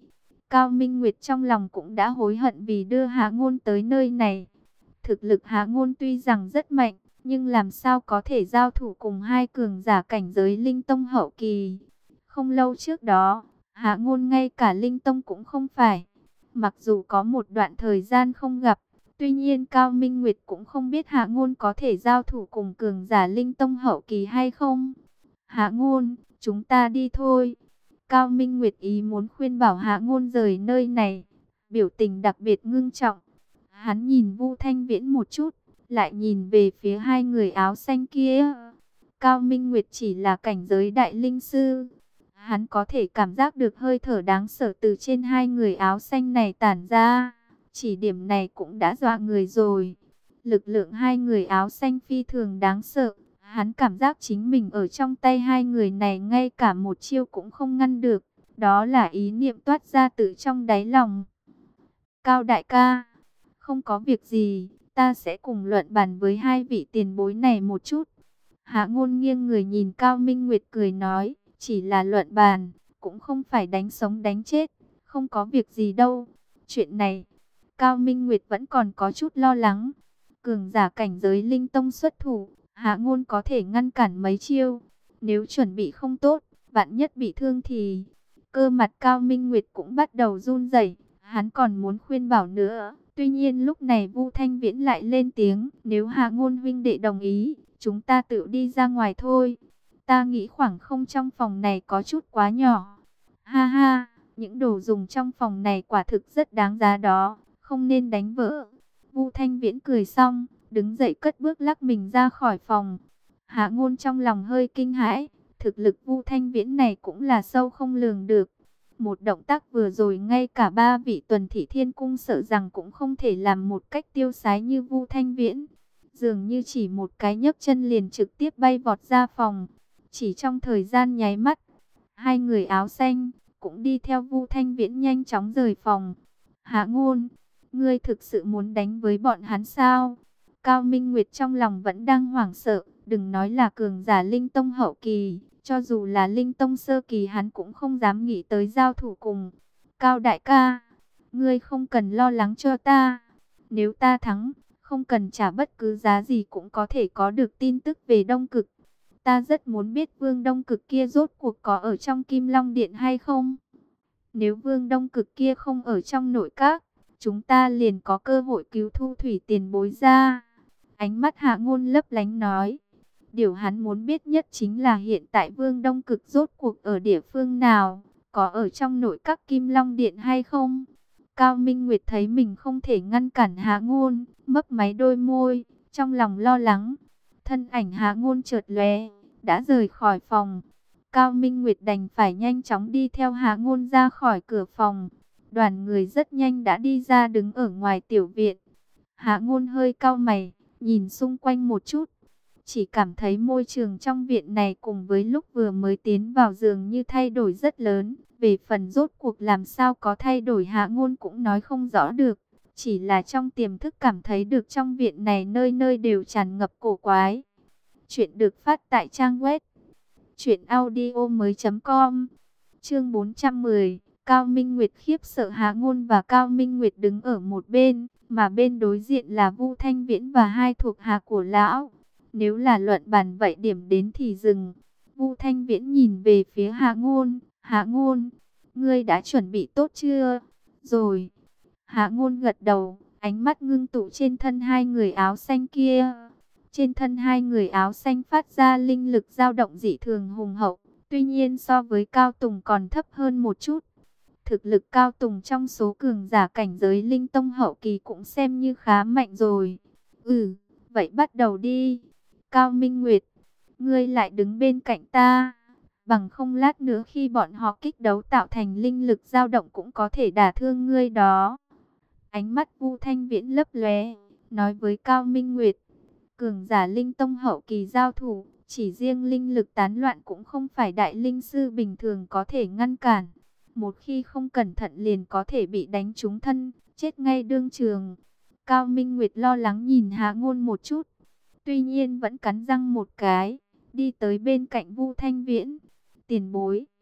Cao Minh Nguyệt trong lòng cũng đã hối hận vì đưa Hạ Ngôn tới nơi này. Thực lực Hạ Ngôn tuy rằng rất mạnh, nhưng làm sao có thể giao thủ cùng hai cường giả cảnh giới Linh Tông hậu kỳ. Không lâu trước đó, Hạ Ngôn ngay cả Linh Tông cũng không phải. Mặc dù có một đoạn thời gian không gặp, tuy nhiên Cao Minh Nguyệt cũng không biết Hạ Ngôn có thể giao thủ cùng cường giả Linh Tông hậu kỳ hay không. Hạ Ngôn, chúng ta đi thôi. Cao Minh Nguyệt ý muốn khuyên bảo Hạ Ngôn rời nơi này, biểu tình đặc biệt ngưng trọng. Hắn nhìn Vu Thanh Viễn một chút, lại nhìn về phía hai người áo xanh kia. Cao Minh Nguyệt chỉ là cảnh giới đại linh sư. Hắn có thể cảm giác được hơi thở đáng sợ từ trên hai người áo xanh này tản ra. Chỉ điểm này cũng đã dọa người rồi. Lực lượng hai người áo xanh phi thường đáng sợ. Hắn cảm giác chính mình ở trong tay hai người này ngay cả một chiêu cũng không ngăn được. Đó là ý niệm toát ra từ trong đáy lòng. Cao đại ca, không có việc gì, ta sẽ cùng luận bàn với hai vị tiền bối này một chút. Hạ Ngôn nghiêng người nhìn Cao Minh Nguyệt cười nói, chỉ là luận bàn, cũng không phải đánh sống đánh chết, không có việc gì đâu. Chuyện này, Cao Minh Nguyệt vẫn còn có chút lo lắng. Cường giả cảnh giới Linh Tông xuất thủ, Hạ Ngôn có thể ngăn cản mấy chiêu. Nếu chuẩn bị không tốt, vạn nhất bị thương thì... Cơ mặt Cao Minh Nguyệt cũng bắt đầu run rẩy. Hắn còn muốn khuyên bảo nữa. Tuy nhiên lúc này Vu Thanh Viễn lại lên tiếng. Nếu Hạ Ngôn huynh đệ đồng ý, chúng ta tự đi ra ngoài thôi. Ta nghĩ khoảng không trong phòng này có chút quá nhỏ. Ha ha, những đồ dùng trong phòng này quả thực rất đáng giá đó. Không nên đánh vỡ. Vu Thanh Viễn cười xong, đứng dậy cất bước lắc mình ra khỏi phòng. Hạ Ngôn trong lòng hơi kinh hãi. Thực lực Vu Thanh Viễn này cũng là sâu không lường được. Một động tác vừa rồi ngay cả ba vị Tuần Thị Thiên Cung sợ rằng cũng không thể làm một cách tiêu sái như Vu Thanh Viễn. Dường như chỉ một cái nhấc chân liền trực tiếp bay vọt ra phòng. Chỉ trong thời gian nháy mắt, hai người áo xanh cũng đi theo Vu Thanh Viễn nhanh chóng rời phòng. Hạ Ngôn, ngươi thực sự muốn đánh với bọn hắn sao? Cao Minh Nguyệt trong lòng vẫn đang hoảng sợ, đừng nói là cường giả Linh Tông hậu kỳ, cho dù là Linh Tông sơ kỳ hắn cũng không dám nghĩ tới giao thủ cùng. Cao đại ca, ngươi không cần lo lắng cho ta. Nếu ta thắng, không cần trả bất cứ giá gì cũng có thể có được tin tức về Đông Cực. Ta rất muốn biết Vương Đông Cực kia rốt cuộc có ở trong Kim Long Điện hay không. Nếu Vương Đông Cực kia không ở trong nội các, chúng ta liền có cơ hội cứu Thu Thủy tiền bối ra. Ánh mắt Hạ Ngôn lấp lánh nói. Điều hắn muốn biết nhất chính là hiện tại Vương Đông Cực rốt cuộc ở địa phương nào, có ở trong nội các Kim Long Điện hay không. Cao Minh Nguyệt thấy mình không thể ngăn cản Hạ Ngôn, mấp máy đôi môi, trong lòng lo lắng. Thân ảnh Hạ Ngôn chợt lóe, đã rời khỏi phòng. Cao Minh Nguyệt đành phải nhanh chóng đi theo Hạ Ngôn ra khỏi cửa phòng. Đoàn người rất nhanh đã đi ra đứng ở ngoài tiểu viện. Hạ Ngôn hơi cau mày, nhìn xung quanh một chút. Chỉ cảm thấy môi trường trong viện này cùng với lúc vừa mới tiến vào dường như thay đổi rất lớn. Về phần rốt cuộc làm sao có thay đổi Hạ Ngôn cũng nói không rõ được. Chỉ là trong tiềm thức cảm thấy được trong viện này nơi nơi đều tràn ngập cổ quái. Chuyện được phát tại trang web truyệnaudiomoi.com. Chương 410. Cao Minh Nguyệt khiếp sợ. Hạ Ngôn và Cao Minh Nguyệt đứng ở một bên, mà bên đối diện là Vu Thanh Viễn và hai thuộc hạ của lão. Nếu là luận bàn vậy điểm đến thì dừng. Vu Thanh Viễn nhìn về phía Hạ Ngôn. Hạ Ngôn, ngươi đã chuẩn bị tốt chưa? Rồi. Hạ Ngôn gật đầu, ánh mắt ngưng tụ trên thân hai người áo xanh kia. Trên thân hai người áo xanh phát ra linh lực dao động dị thường hùng hậu. Tuy nhiên so với Cao Tùng còn thấp hơn một chút. Thực lực Cao Tùng trong số cường giả cảnh giới Linh Tông hậu kỳ cũng xem như khá mạnh rồi. Vậy bắt đầu đi. Cao Minh Nguyệt, ngươi lại đứng bên cạnh ta. Bằng không lát nữa khi bọn họ kích đấu tạo thành linh lực dao động cũng có thể đả thương ngươi đó. Ánh mắt Vu Thanh Viễn lấp lóe, nói với Cao Minh Nguyệt. Cường giả Linh Tông hậu kỳ giao thủ, chỉ riêng linh lực tán loạn cũng không phải đại linh sư bình thường có thể ngăn cản. Một khi không cẩn thận liền có thể bị đánh trúng thân, chết ngay đương trường. Cao Minh Nguyệt lo lắng nhìn Hạ Ngôn một chút. Tuy nhiên vẫn cắn răng một cái, đi tới bên cạnh Vu Thanh Viễn. Tiền bối,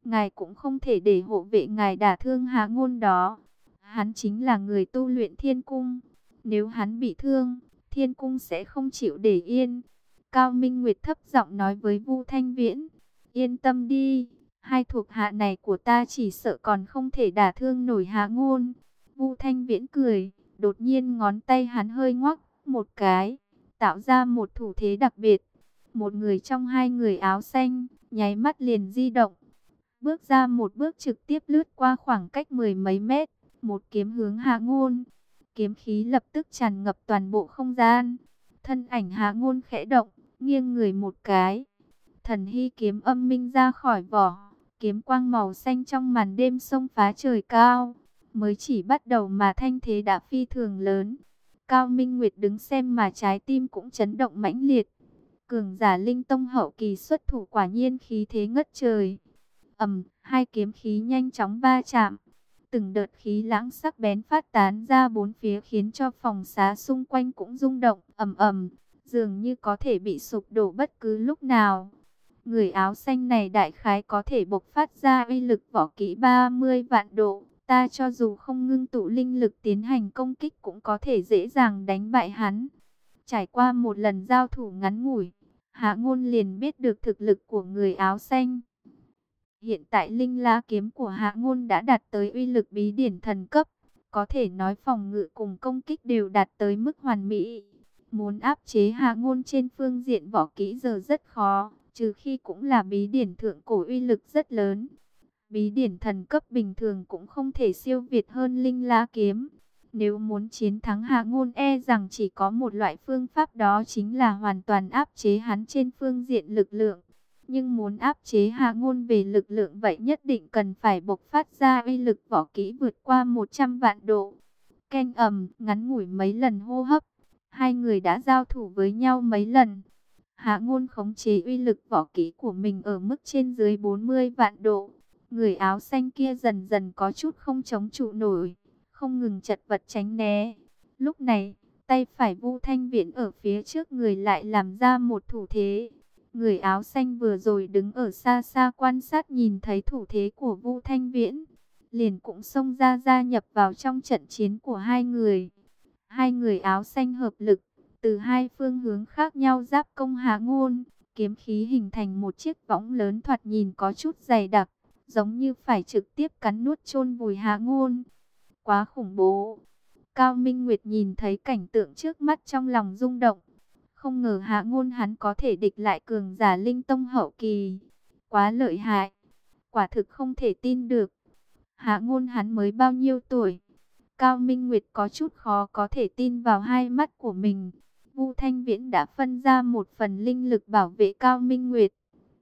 ngài cũng không thể để hộ vệ ngài đả thương Hạ Ngôn đó. Hắn chính là người tu luyện thiên cung. Nếu hắn bị thương, thiên cung sẽ không chịu để yên. Cao Minh Nguyệt thấp giọng nói với Vu Thanh Viễn. Yên tâm đi, hai thuộc hạ này của ta chỉ sợ còn không thể đả thương nổi Hạ Ngôn. Vu Thanh Viễn cười, đột nhiên ngón tay hắn hơi ngoắc một cái, tạo ra một thủ thế đặc biệt. Một người trong hai người áo xanh, nháy mắt liền di động. Bước ra một bước trực tiếp lướt qua khoảng cách mười mấy mét, một kiếm hướng Hạ Ngôn. Kiếm khí lập tức tràn ngập toàn bộ không gian. Thân ảnh Hạ Ngôn khẽ động, nghiêng người một cái. Thần hy kiếm âm minh ra khỏi vỏ, kiếm quang màu xanh trong màn đêm xông phá trời cao. Mới chỉ bắt đầu mà thanh thế đã phi thường lớn. Cao Minh Nguyệt đứng xem mà trái tim cũng chấn động mãnh liệt. Cường giả linh tông hậu kỳ xuất thủ quả nhiên khí thế ngất trời. Hai kiếm khí nhanh chóng va chạm. Từng đợt khí lãng sắc bén phát tán ra bốn phía khiến cho phòng xá xung quanh cũng rung động ầm, dường như có thể bị sụp đổ bất cứ lúc nào. Người áo xanh này đại khái có thể bộc phát ra uy lực võ kỹ 30 vạn độ. Ta cho dù không ngưng tụ linh lực tiến hành công kích cũng có thể dễ dàng đánh bại hắn. Trải qua một lần giao thủ ngắn ngủi, Hạ Ngôn liền biết được thực lực của người áo xanh. Hiện tại linh la kiếm của Hạ Ngôn đã đạt tới uy lực bí điển thần cấp. Có thể nói phòng ngự cùng công kích đều đạt tới mức hoàn mỹ. Muốn áp chế Hạ Ngôn trên phương diện võ kỹ giờ rất khó, trừ khi cũng là bí điển thượng cổ uy lực rất lớn. Bí điển thần cấp bình thường cũng không thể siêu việt hơn linh la kiếm. Nếu muốn chiến thắng Hạ Ngôn e rằng chỉ có một loại phương pháp, đó chính là hoàn toàn áp chế hắn trên phương diện lực lượng. Nhưng muốn áp chế Hạ Ngôn về lực lượng vậy nhất định cần phải bộc phát ra uy lực võ kỹ vượt qua 100 vạn độ. Ngắn ngủi mấy lần hô hấp, hai người đã giao thủ với nhau mấy lần. Hạ Ngôn khống chế uy lực võ kỹ của mình ở mức trên dưới 40 vạn độ. Người áo xanh kia dần dần có chút không chống trụ nổi, không ngừng chật vật tránh né. Lúc này, tay phải Vu Thanh Viễn ở phía trước người lại làm ra một thủ thế. Người áo xanh vừa rồi đứng ở xa xa quan sát, nhìn thấy thủ thế của Vu Thanh Viễn, liền cũng xông ra gia nhập vào trong trận chiến của hai người. Hai người áo xanh hợp lực, từ hai phương hướng khác nhau giáp công Hạ Ngôn, kiếm khí hình thành một chiếc võng lớn thoạt nhìn có chút dày đặc, giống như phải trực tiếp cắn nuốt chôn vùi Hạ Ngôn. Quá khủng bố. Cao Minh Nguyệt nhìn thấy cảnh tượng trước mắt trong lòng rung động. Không ngờ Hạ Ngôn hắn có thể địch lại cường giả linh tông hậu kỳ. Quá lợi hại. Quả thực không thể tin được. Hạ Ngôn hắn mới bao nhiêu tuổi? Cao Minh Nguyệt có chút khó có thể tin vào hai mắt của mình. Vu Thanh Viễn đã phân ra một phần linh lực bảo vệ Cao Minh Nguyệt.